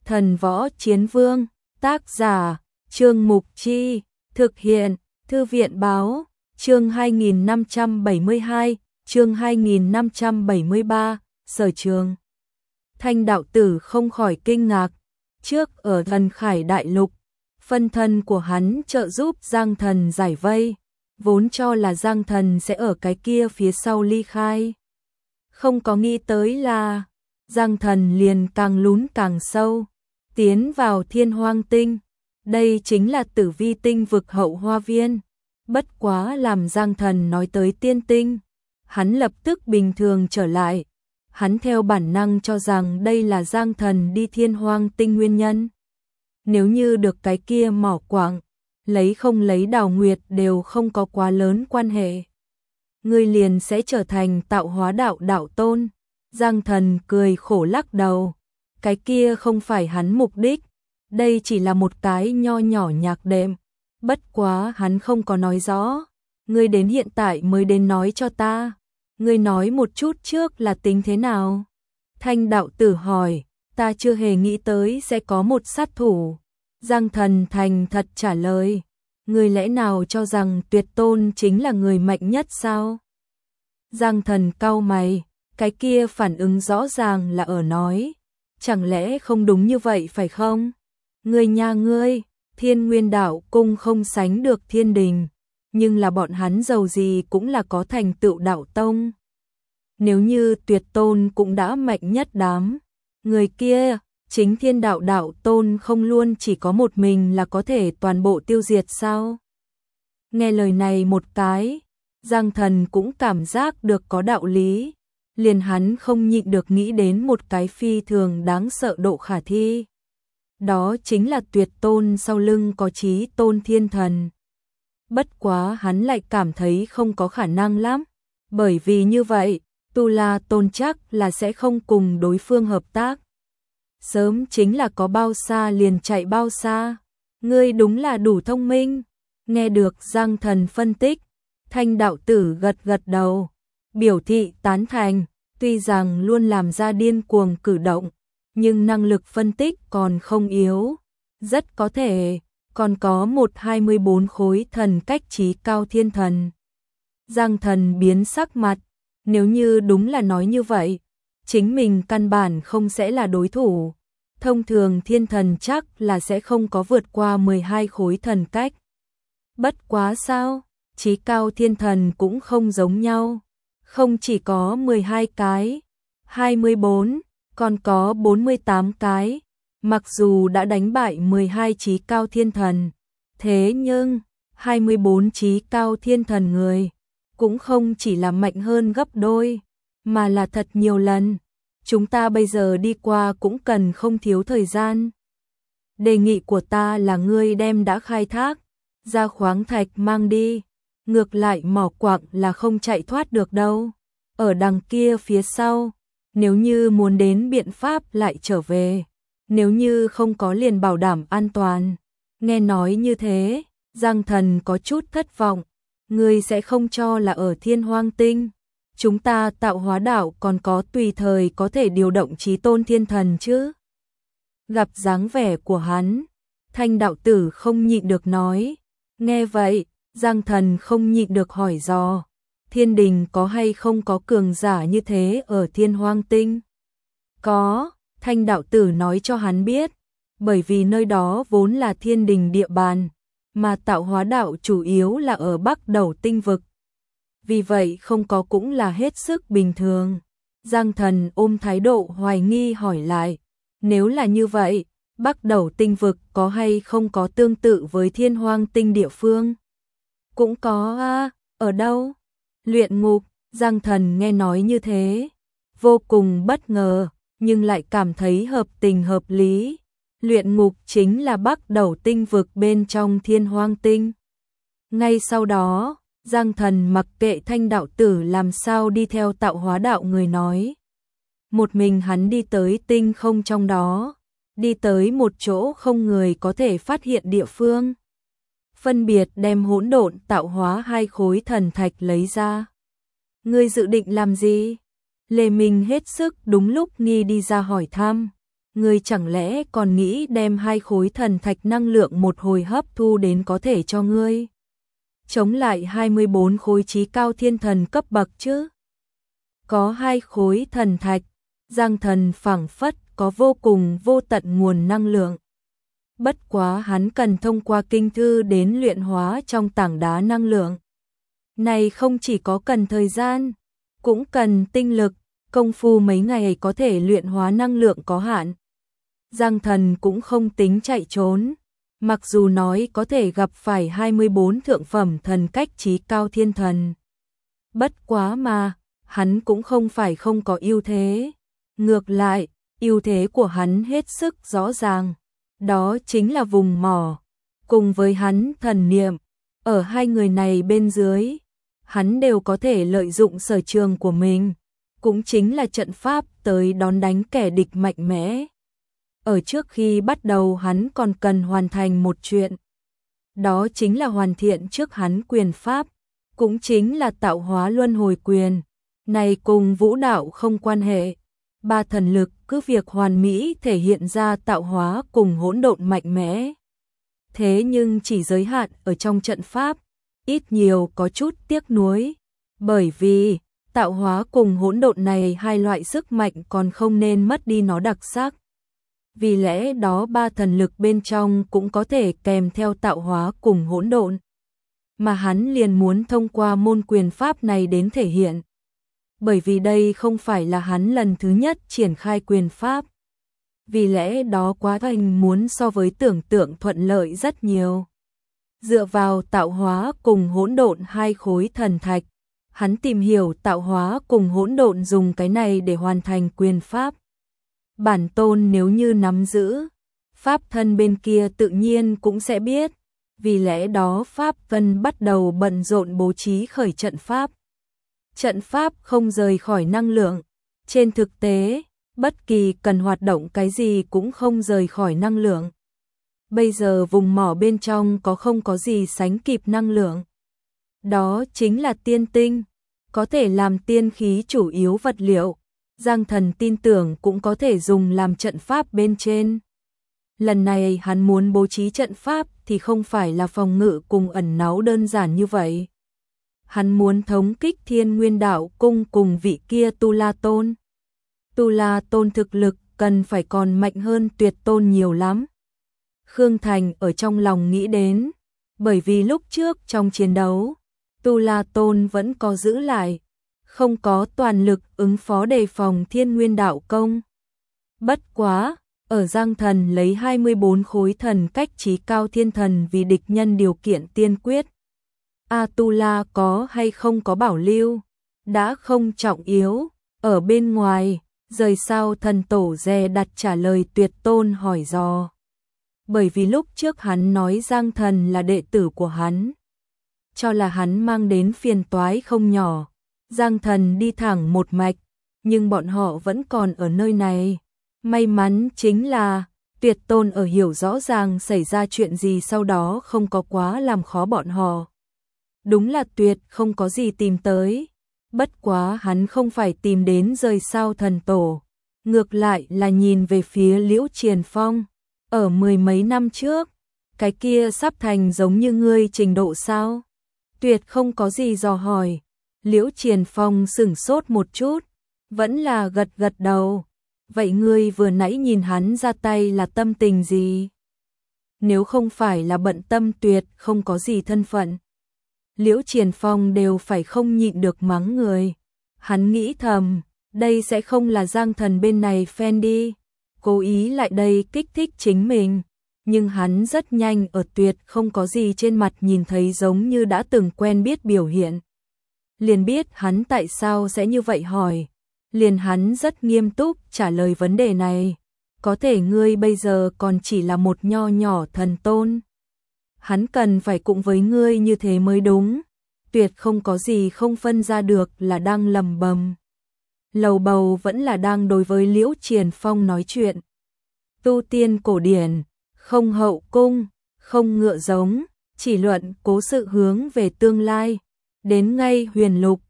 Thần Võ Chiến Vương, tác giả, Trương Mục Chi, thực hiện, Thư viện Báo, chương 2572, chương 2573, Sở Trường. Thanh đạo tử không khỏi kinh ngạc, trước ở Thần Khải Đại Lục, phân thân của hắn trợ giúp Giang Thần giải vây, vốn cho là Giang Thần sẽ ở cái kia phía sau ly khai. Không có nghĩ tới là Giang Thần liền càng lún càng sâu, tiến vào Thiên Hoang Tinh. Đây chính là Tử Vi Tinh vực hậu hoa viên. Bất quá làm Giang Thần nói tới tiên tinh, hắn lập tức bình thường trở lại. Hắn theo bản năng cho rằng đây là Giang Thần đi Thiên Hoang Tinh nguyên nhân. Nếu như được cái kia mỏ quặng, lấy không lấy Đào Nguyệt đều không có quá lớn quan hệ. Ngươi liền sẽ trở thành tạo hóa đạo đạo tôn. Giang Thần cười khổ lắc đầu. Cái kia không phải hắn mục đích. Đây chỉ là một cái nho nhỏ nhạc đệm. Bất quá hắn không có nói rõ. Ngươi đến hiện tại mới đến nói cho ta. Ngươi nói một chút trước là tính thế nào? Thanh đạo tử hỏi. Ta chưa hề nghĩ tới sẽ có một sát thủ. Giang Thần thành thật trả lời. Ngươi lẽ nào cho rằng Tuyệt Tôn chính là người mạnh nhất sao? Giang Thần cau mày, cái kia phản ứng rõ ràng là ở nói. Chẳng lẽ không đúng như vậy phải không? Ngươi nha ngươi, Thiên Nguyên Đạo Cung không sánh được Thiên Đình, nhưng là bọn hắn giàu gì cũng là có thành tựu đạo tông. Nếu như Tuyệt Tôn cũng đã mạnh nhất đám, người kia, chính Thiên Đạo đạo tôn không luôn chỉ có một mình là có thể toàn bộ tiêu diệt sao? Nghe lời này một cái, Giang Thần cũng cảm giác được có đạo lý, liền hắn không nhịn được nghĩ đến một cái phi thường đáng sợ độ khả thi. Đó chính là Tuyệt Tôn sau lưng có Chí Tôn Thiên Thần. Bất quá hắn lại cảm thấy không có khả năng lắm, bởi vì như vậy, Tu La Tôn chắc là sẽ không cùng đối phương hợp tác. Sớm chính là có bao xa liền chạy bao xa. Ngươi đúng là đủ thông minh. Nghe được Giang Thần phân tích, Thanh đạo tử gật gật đầu, biểu thị tán thành. Tuy rằng luôn làm ra điên cuồng cử động, nhưng năng lực phân tích còn không yếu. Rất có thể còn có 1/24 khối thần cách trí cao thiên thần. Giang Thần biến sắc mặt, nếu như đúng là nói như vậy, chính mình căn bản không sẽ là đối thủ. Thông thường thiên thần chắc là sẽ không có vượt qua 12 khối thần cách. Bất quá sao, trí cao thiên thần cũng không giống nhau. Không chỉ có 12 cái, 24, còn có 48 cái. Mặc dù đã đánh bại 12 trí cao thiên thần, thế nhưng 24 trí cao thiên thần người cũng không chỉ là mạnh hơn gấp đôi, mà là thật nhiều lần. Chúng ta bây giờ đi qua cũng cần không thiếu thời gian. Đề nghị của ta là ngươi đem đã khai thác ra khoáng thạch mang đi. Ngược lại mỏ quặng là không chạy thoát được đâu. Ở đằng kia phía sau, nếu như muốn đến biện pháp lại trở về. Nếu như không có liền bảo đảm an toàn. Nghe nói như thế, Giang Thần có chút thất vọng. Ngươi sẽ không cho là ở Thiên Hoang Tinh. Chúng ta tạo hóa đạo còn có tùy thời có thể điều động Chí Tôn Thiên Thần chứ. Gặp dáng vẻ của hắn, Thanh đạo tử không nhịn được nói. Nghe vậy, Giang Thần không nhịn được hỏi dò. Thiên Đình có hay không có cường giả như thế ở Thiên Hoang Tinh? Có, Thanh đạo tử nói cho hắn biết. Bởi vì nơi đó vốn là Thiên Đình địa bàn, mà tạo hóa đạo chủ yếu là ở Bắc Đầu Tinh vực. Vì vậy không có cũng là hết sức bình thường. Giang Thần ôm thái độ hoài nghi hỏi lại. Nếu là như vậy, Bắc Đầu Tinh vực có hay không có tương tự với Thiên Hoang Tinh địa phương? Cũng có à, ở đâu? Luyện ngục. Giang Thần nghe nói như thế, vô cùng bất ngờ, nhưng lại cảm thấy hợp tình hợp lý. Luyện ngục chính là Bắc Đầu Tinh vực bên trong Thiên Hoang Tinh. Ngay sau đó, Giang Thần mặc kệ Thanh đạo tử làm sao đi theo tạo hóa đạo người nói. Một mình hắn đi tới tinh không trong đó, đi tới một chỗ không người có thể phát hiện địa phương. Phân biệt đem hỗn độn tạo hóa 2 khối thần thạch lấy ra. Ngươi dự định làm gì? Lê Minh hết sức đúng lúc nghi đi ra hỏi thăm. Ngươi chẳng lẽ còn nghĩ đem 2 khối thần thạch năng lượng một hồi hấp thu đến có thể cho ngươi chống lại 24 khối chí cao thiên thần cấp bậc chứ? Có 2 khối thần thạch, Giang Thần phảng phất có vô cùng vô tận nguồn năng lượng. Bất quá hắn cần thông qua kinh thư đến luyện hóa trong tảng đá năng lượng. Này không chỉ có cần thời gian, cũng cần tinh lực, công phu mấy ngày có thể luyện hóa năng lượng có hạn. Giang Thần cũng không tính chạy trốn, mặc dù nói có thể gặp phải 24 thượng phẩm thần cách chí cao thiên thần. Bất quá mà, hắn cũng không phải không có ưu thế. Ngược lại, ưu thế của hắn hết sức rõ ràng. Đó chính là vùng mỏ. Cùng với hắn thần niệm, ở 2 người này bên dưới, hắn đều có thể lợi dụng sở trường của mình. Cũng chính là trận pháp tới đón đánh kẻ địch mạnh mẽ. Ở trước khi bắt đầu hắn còn cần hoàn thành một chuyện. Đó chính là hoàn thiện trước hắn quyền pháp. Cũng chính là tạo hóa luân hồi quyền. Này cùng vũ đạo không quan hệ. 3 thần lực cứ việc hoàn mỹ thể hiện ra tạo hóa cùng hỗn độn mạnh mẽ. Thế nhưng chỉ giới hạn ở trong trận pháp, ít nhiều có chút tiếc nuối. Bởi vì, tạo hóa cùng hỗn độn này 2 loại sức mạnh còn không nên mất đi nó đặc sắc. Vì lẽ đó 3 thần lực bên trong cũng có thể kèm theo tạo hóa cùng hỗn độn. Mà hắn liền muốn thông qua môn quyền pháp này đến thể hiện. Bởi vì đây không phải là hắn lần thứ nhất triển khai quyền pháp. Vì lẽ đó quá trình muốn so với tưởng tượng thuận lợi rất nhiều. Dựa vào tạo hóa cùng hỗn độn 2 khối thần thạch, hắn tìm hiểu tạo hóa cùng hỗn độn dùng cái này để hoàn thành quyền pháp. Bản tôn nếu như nắm giữ, pháp thân bên kia tự nhiên cũng sẽ biết. Vì lẽ đó pháp thân bắt đầu bận rộn bố trí khởi trận pháp. Trận pháp không rời khỏi năng lượng. Trên thực tế, bất kỳ cần hoạt động cái gì cũng không rời khỏi năng lượng. Bây giờ vùng mỏ bên trong không có gì sánh kịp năng lượng. Đó chính là tiên tinh, có thể làm tiên khí chủ yếu vật liệu. Giang Thần tin tưởng cũng có thể dùng làm trận pháp bên trên. Lần này hắn muốn bố trí trận pháp thì không phải là phòng ngự cùng ẩn náu đơn giản như vậy. Hắn muốn thống kích Thiên Nguyên Đạo Cung cùng vị kia Tu La Tôn. Tu La Tôn thực lực cần phải còn mạnh hơn Tuyệt Tôn nhiều lắm. Khương Thành ở trong lòng nghĩ đến, bởi vì lúc trước trong chiến đấu, Tu La Tôn vẫn có giữ lại, không có toàn lực ứng phó đề phòng Thiên Nguyên Đạo Công. Bất quá, ở Giang Thần lấy 24 khối thần cách chí cao thiên thần vì địch nhân điều kiện tiên quyết. Atula có hay không có bảo lưu, đã không trọng yếu, ở bên ngoài, rời sao thần tổ dè đặt trả lời Tuyệt Tôn hỏi dò. Bởi vì lúc trước hắn nói Giang Thần là đệ tử của hắn, cho là hắn mang đến phiền toái không nhỏ. Giang Thần đi thẳng một mạch, nhưng bọn họ vẫn còn ở nơi này. May mắn chính là Tuyệt Tôn ở hiểu rõ ràng xảy ra chuyện gì sau đó không có quá làm khó bọn họ. Đúng là Tuyệt không có gì tìm tới. Bất quá hắn không phải tìm đến rời sao thần tổ. Ngược lại là nhìn về phía Liễu Triền Phong. Ở 10 mấy năm trước, cái kia sắp thành giống như ngươi trình độ sao? Tuyệt không có gì dò hỏi. Liễu Triền Phong sửng sốt một chút, vẫn là gật gật đầu. Vậy ngươi vừa nãy nhìn hắn ra tay là tâm tình gì? Nếu không phải là bận tâm Tuyệt không có gì thân phận, Liễu Triền Phong đều phải không nhịn được mắng người. Hắn nghĩ thầm, đây sẽ không là Giang Thần bên này phen đi, cố ý lại đây kích thích chính mình. Nhưng hắn rất nhanh ở Tuyệt không có gì trên mặt nhìn thấy giống như đã từng quen biết biểu hiện. Liền biết hắn tại sao sẽ như vậy hỏi. Liền hắn rất nghiêm túc trả lời vấn đề này. Có thể ngươi bây giờ còn chỉ là một nho nhỏ thần tôn. Hắn cần phải cùng với ngươi như thế mới đúng. Tuyệt không có gì không phân ra được là đang lầm bầm. Lầu bầu vẫn là đang đối với Liễu Triền Phong nói chuyện. Tu tiên cổ điển, không hậu cung, không ngựa giống, chỉ luận cố sự hướng về tương lai. Đến ngay huyền lục,